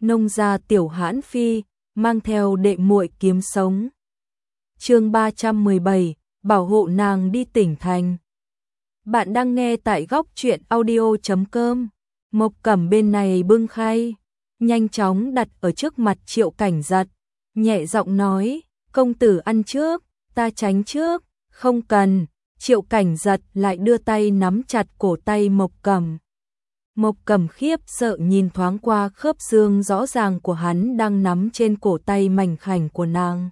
nông gia tiểu hãn phi, mang theo đệ muội kiếm sống. Chương 317, bảo hộ nàng đi tỉnh thành. Bạn đang nghe tại góc truyện audio.com. Mộc Cẩm bên này bưng khay, nhanh chóng đặt ở trước mặt Triệu Cảnh Giật, nhẹ giọng nói, công tử ăn trước, ta tránh trước. Không cần. Triệu Cảnh Giật lại đưa tay nắm chặt cổ tay Mộc Cẩm. Mộc Cẩm khiếp sợ nhìn thoáng qua khớp xương rõ ràng của hắn đang nắm trên cổ tay mảnh khảnh của nàng.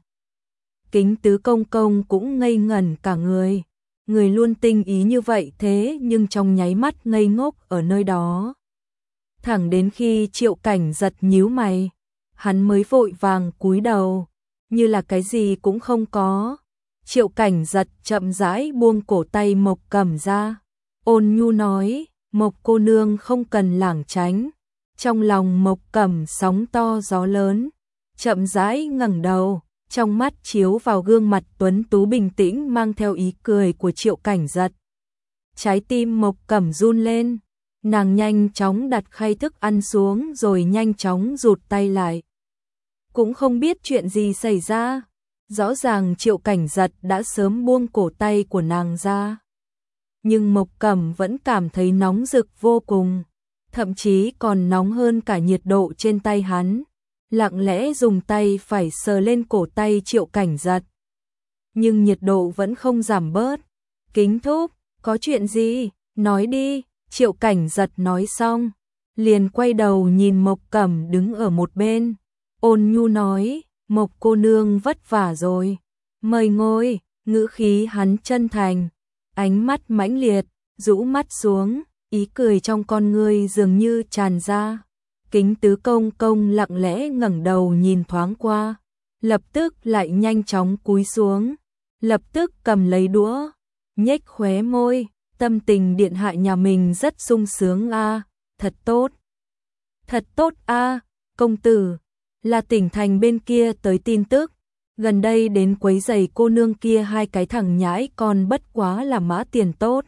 Kính Tứ công công cũng ngây ngẩn cả người. Người luôn tinh ý như vậy thế nhưng trong nháy mắt ngây ngốc ở nơi đó. Thẳng đến khi Triệu Cảnh Giật nhíu mày, hắn mới vội vàng cúi đầu, như là cái gì cũng không có. Triệu Cảnh Giật chậm rãi buông cổ tay Mộc Cẩm ra, ôn nhu nói, Mộc cô nương không cần lảng tránh. Trong lòng Mộc Cẩm sóng to gió lớn, chậm rãi ngẩng đầu, trong mắt chiếu vào gương mặt tuấn tú bình tĩnh mang theo ý cười của Triệu Cảnh Giật. Trái tim Mộc Cẩm run lên, nàng nhanh chóng đặt khay thức ăn xuống rồi nhanh chóng rụt tay lại. Cũng không biết chuyện gì xảy ra, rõ ràng Triệu Cảnh Giật đã sớm buông cổ tay của nàng ra. Nhưng Mộc Cẩm vẫn cảm thấy nóng rực vô cùng, thậm chí còn nóng hơn cả nhiệt độ trên tay hắn. Lặng lẽ dùng tay phải sờ lên cổ tay Triệu Cảnh Giật. Nhưng nhiệt độ vẫn không giảm bớt. Kính thúc, có chuyện gì? Nói đi. Triệu Cảnh Giật nói xong, liền quay đầu nhìn Mộc Cẩm đứng ở một bên. Ôn nhu nói, Mộc cô nương vất vả rồi. Mời ngồi. Ngữ khí hắn chân thành, ánh mắt mãnh liệt, rũ mắt xuống, ý cười trong con ngươi dường như tràn ra. Kính Tứ công công lặng lẽ ngẩng đầu nhìn thoáng qua, lập tức lại nhanh chóng cúi xuống, lập tức cầm lấy đũa, nhếch khóe môi, tâm tình điện hạ nhà mình rất sung sướng a, thật tốt. Thật tốt a, công tử, là tỉnh thành bên kia tới tin tức, gần đây đến quấy giày cô nương kia hai cái thằng nhãi con bất quá là mã tiền tốt.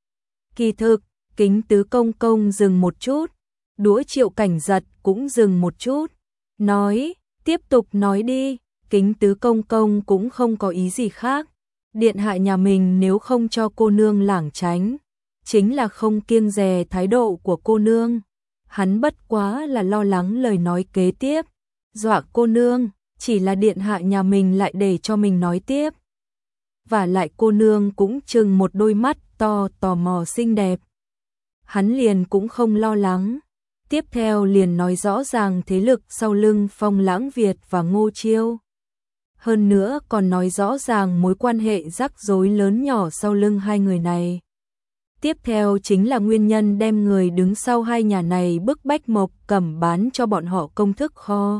Kỳ thực, Kính Tứ công công dừng một chút, đũa Triệu Cảnh Giật cũng dừng một chút, nói, tiếp tục nói đi. Kính Tứ công công cũng không có ý gì khác, điện hạ nhà mình nếu không cho cô nương lảng tránh, chính là không kiêng dè thái độ của cô nương. Hắn bất quá là lo lắng lời nói kế tiếp, dọa cô nương, chỉ là điện hạ nhà mình lại để cho mình nói tiếp. Và lại cô nương cũng trừng một đôi mắt to tò mò xinh đẹp. Hắn liền cũng không lo lắng. Tiếp theo liền nói rõ ràng thế lực sau lưng Phong Lãng Việt và Ngô Chiêu. Hơn nữa còn nói rõ ràng mối quan hệ rắc rối lớn nhỏ sau lưng hai người này. Tiếp theo chính là nguyên nhân đem người đứng sau hai nhà này bức bách Mộc Cẩm bán cho bọn họ công thức kho.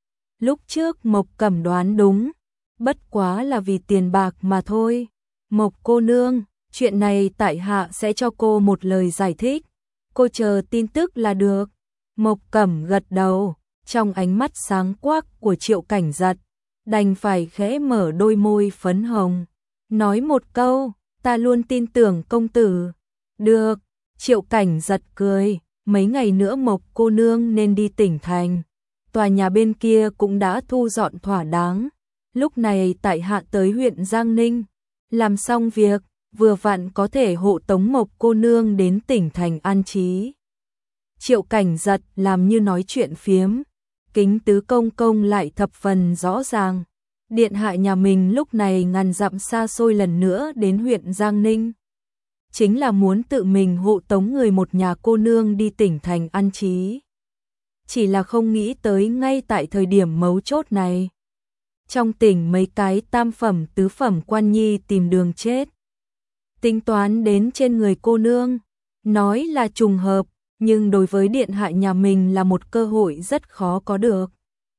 Lúc trước Mộc Cẩm đoán đúng, bất quá là vì tiền bạc mà thôi. Mộc cô nương, chuyện này tại hạ sẽ cho cô một lời giải thích. Cô chờ tin tức là được. Mộc Cẩm gật đầu, trong ánh mắt sáng quắc của Triệu Cảnh Giật, đành phải khẽ mở đôi môi phấn hồng, nói một câu, ta luôn tin tưởng công tử. Được. Triệu Cảnh Giật cười, mấy ngày nữa Mộc cô nương nên đi tỉnh thành. Tòa nhà bên kia cũng đã thu dọn thỏa đáng. Lúc này tại hạ tới huyện Giang Ninh, làm xong việc, vừa vặn có thể hộ tống Mộc cô nương đến tỉnh thành an trí. Triệu Cảnh Giật làm như nói chuyện phiếm, Kính Tứ công công lại thập phần rõ ràng. Điện hạ nhà mình lúc này ngàn dặm xa xôi lần nữa đến huyện Giang Ninh, chính là muốn tự mình hộ tống người một nhà cô nương đi tỉnh thành an trí. Chỉ là không nghĩ tới ngay tại thời điểm mấu chốt này, trong tỉnh mấy cái tam phẩm tứ phẩm quan nhi tìm đường chết. Tính toán đến trên người cô nương, nói là trùng hợp, nhưng đối với điện hạ nhà mình là một cơ hội rất khó có được.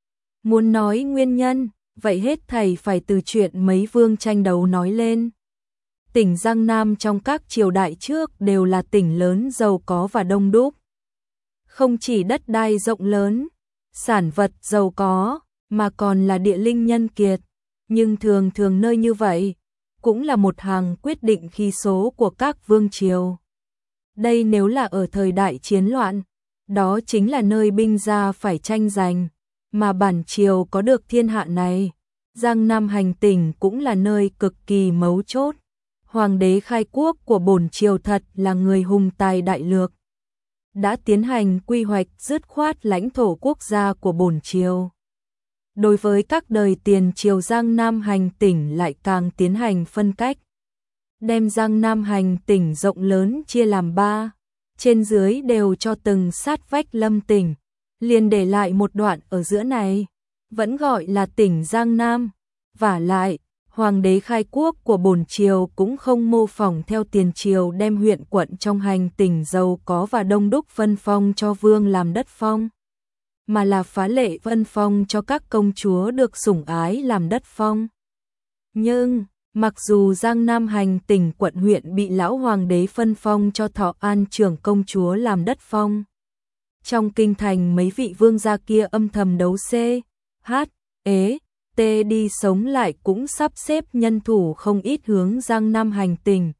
Muốn nói nguyên nhân, vậy hết thảy phải từ chuyện mấy vương tranh đấu nói lên. Tỉnh Giang Nam trong các triều đại trước đều là tỉnh lớn giàu có và đông đúc. Không chỉ đất đai rộng lớn, sản vật giàu có, mà còn là địa linh nhân kiệt. Nhưng thường thường nơi như vậy, cũng là một hàng quyết định khí số của các vương triều. Đây nếu là ở thời đại chiến loạn, đó chính là nơi binh gia phải tranh giành, mà bản triều có được thiên hạ này. Giang Nam hành tỉnh cũng là nơi cực kỳ mấu chốt. Hoàng đế khai quốc của bổn triều thật là người hùng tài đại lược, đã tiến hành quy hoạch dứt khoát lãnh thổ quốc gia của bổn triều. Đối với các đời tiền triều, Giang Nam hành tỉnh lại càng tiến hành phân cách, đem Giang Nam hành tỉnh rộng lớn chia làm 3, trên dưới đều cho từng sát vách lâm tỉnh, liền để lại một đoạn ở giữa này, vẫn gọi là tỉnh Giang Nam. Vả lại, hoàng đế khai quốc của bổn triều cũng không mô phỏng theo tiền triều đem huyện quận trong hành tỉnh giàu có và đông đúc phân phong cho vương làm đất phong, mà là phá lệ phân phong cho các công chúa được sủng ái làm đất phong. Nhưng, mặc dù Giang Nam hành tỉnh quận huyện bị lão hoàng đế phân phong cho Thọ An trưởng công chúa làm đất phong, trong kinh thành mấy vị vương gia kia âm thầm đấu C, H, ế, T đi sống lại cũng sắp xếp nhân thủ không ít hướng Giang Nam hành tỉnh.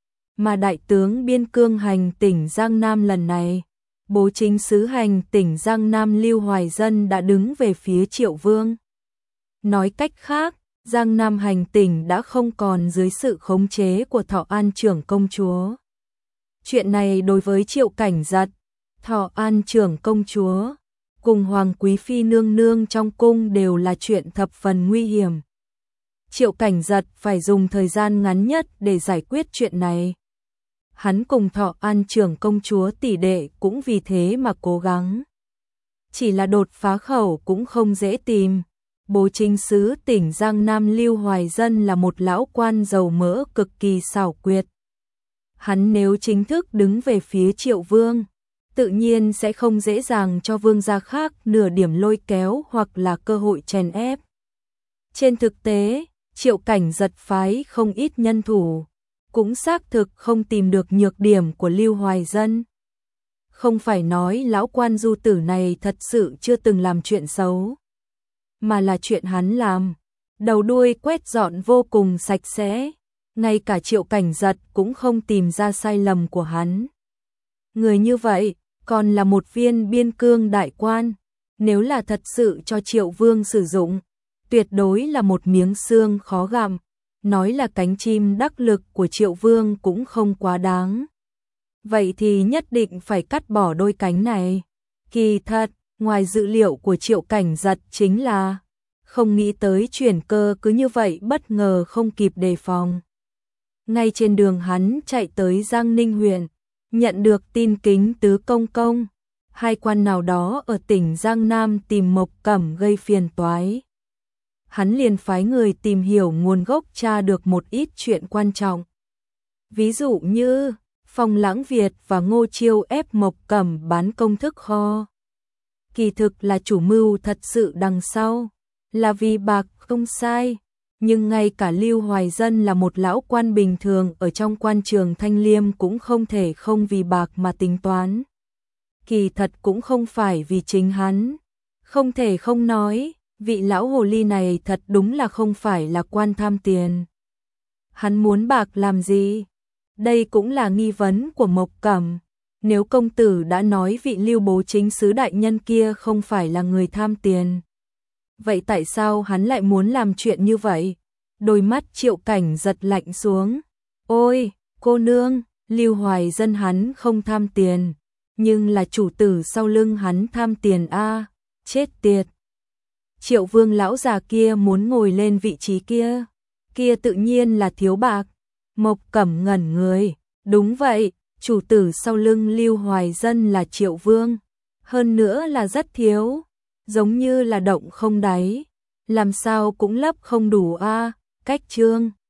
Mà đại tướng biên cương hành tỉnh Giang Nam lần này, bố chính sứ hành tỉnh Giang Nam Lưu Hoài Dân đã đứng về phía Triệu Vương. Nói cách khác, Giang Nam hành tỉnh đã không còn dưới sự khống chế của Thọ An trưởng công chúa. Chuyện này đối với Triệu Cảnh Giật, Thọ An trưởng công chúa cùng Hoàng Quý Phi nương nương trong cung đều là chuyện thập phần nguy hiểm. Triệu Cảnh Giật phải dùng thời gian ngắn nhất để giải quyết chuyện này. Hắn cùng Thọ An trưởng công chúa tỷ đệ cũng vì thế mà cố gắng. Chỉ là đột phá khẩu cũng không dễ tìm. Bố chính sứ tỉnh Giang Nam Lưu Hoài Dân là một lão quan dầu mỡ cực kỳ xảo quyệt. Hắn nếu chính thức đứng về phía Triệu Vương, tự nhiên sẽ không dễ dàng cho vương gia khác nửa điểm lôi kéo hoặc là cơ hội chèn ép. Trên thực tế, Triệu Cảnh Giật phái không ít nhân thủ, cũng xác thực không tìm được nhược điểm của Lưu Hoài Dân. Không phải nói lão quan du tử này thật sự chưa từng làm chuyện xấu, mà là chuyện hắn làm, đầu đuôi quét dọn vô cùng sạch sẽ, ngay cả Triệu Cảnh Giật cũng không tìm ra sai lầm của hắn. Người như vậy, còn là một viên biên cương đại quan, nếu là thật sự cho Triệu Vương sử dụng, tuyệt đối là một miếng xương khó gặm, nói là cánh chim đắc lực của Triệu Vương cũng không quá đáng. Vậy thì nhất định phải cắt bỏ đôi cánh này. Kỳ thật, ngoài dự liệu của Triệu Cảnh Giật chính là không nghĩ tới chuyển cơ cứ như vậy bất ngờ không kịp đề phòng. Ngay trên đường hắn chạy tới Giang Ninh huyện, nhận được tin Kính Tứ Công Công, hai quan nào đó ở tỉnh Giang Nam tìm Mộc Cẩm gây phiền toái. Hắn liền phái người tìm hiểu nguồn gốc, tra được một ít chuyện quan trọng. Ví dụ như, Phong Lãng Việt và Ngô Chiêu ép Mộc Cẩm bán công thức kho. Kỳ thực là chủ mưu thật sự đằng sau, là vì bạc không sai. Nhưng ngay cả Lưu Hoài Dân là một lão quan bình thường ở trong quan trường Thanh Liêm cũng không thể không vì bạc mà tính toán. Kỳ thật cũng không phải vì chính hắn. Không thể không nói, vị lão hồ ly này thật đúng là không phải là quan tham tiền. Hắn muốn bạc làm gì? Đây cũng là nghi vấn của Mộc Cẩm. Nếu công tử đã nói vị Lưu bố chính sứ đại nhân kia không phải là người tham tiền, vậy tại sao hắn lại muốn làm chuyện như vậy? Đôi mắt Triệu Cảnh Giật lạnh xuống. Ôi, cô nương, Lưu Hoài Dân hắn không tham tiền, nhưng là chủ tử sau lưng hắn tham tiền a, chết tiệt. Triệu Vương lão già kia muốn ngồi lên vị trí kia, kia tự nhiên là thiếu bạc. Mộc Cẩm ngẩn người, đúng vậy, chủ tử sau lưng Lưu Hoài Dân là Triệu Vương, hơn nữa là rất thiếu, giống như là động không đáy, làm sao cũng lấp không đủ a. Cách chương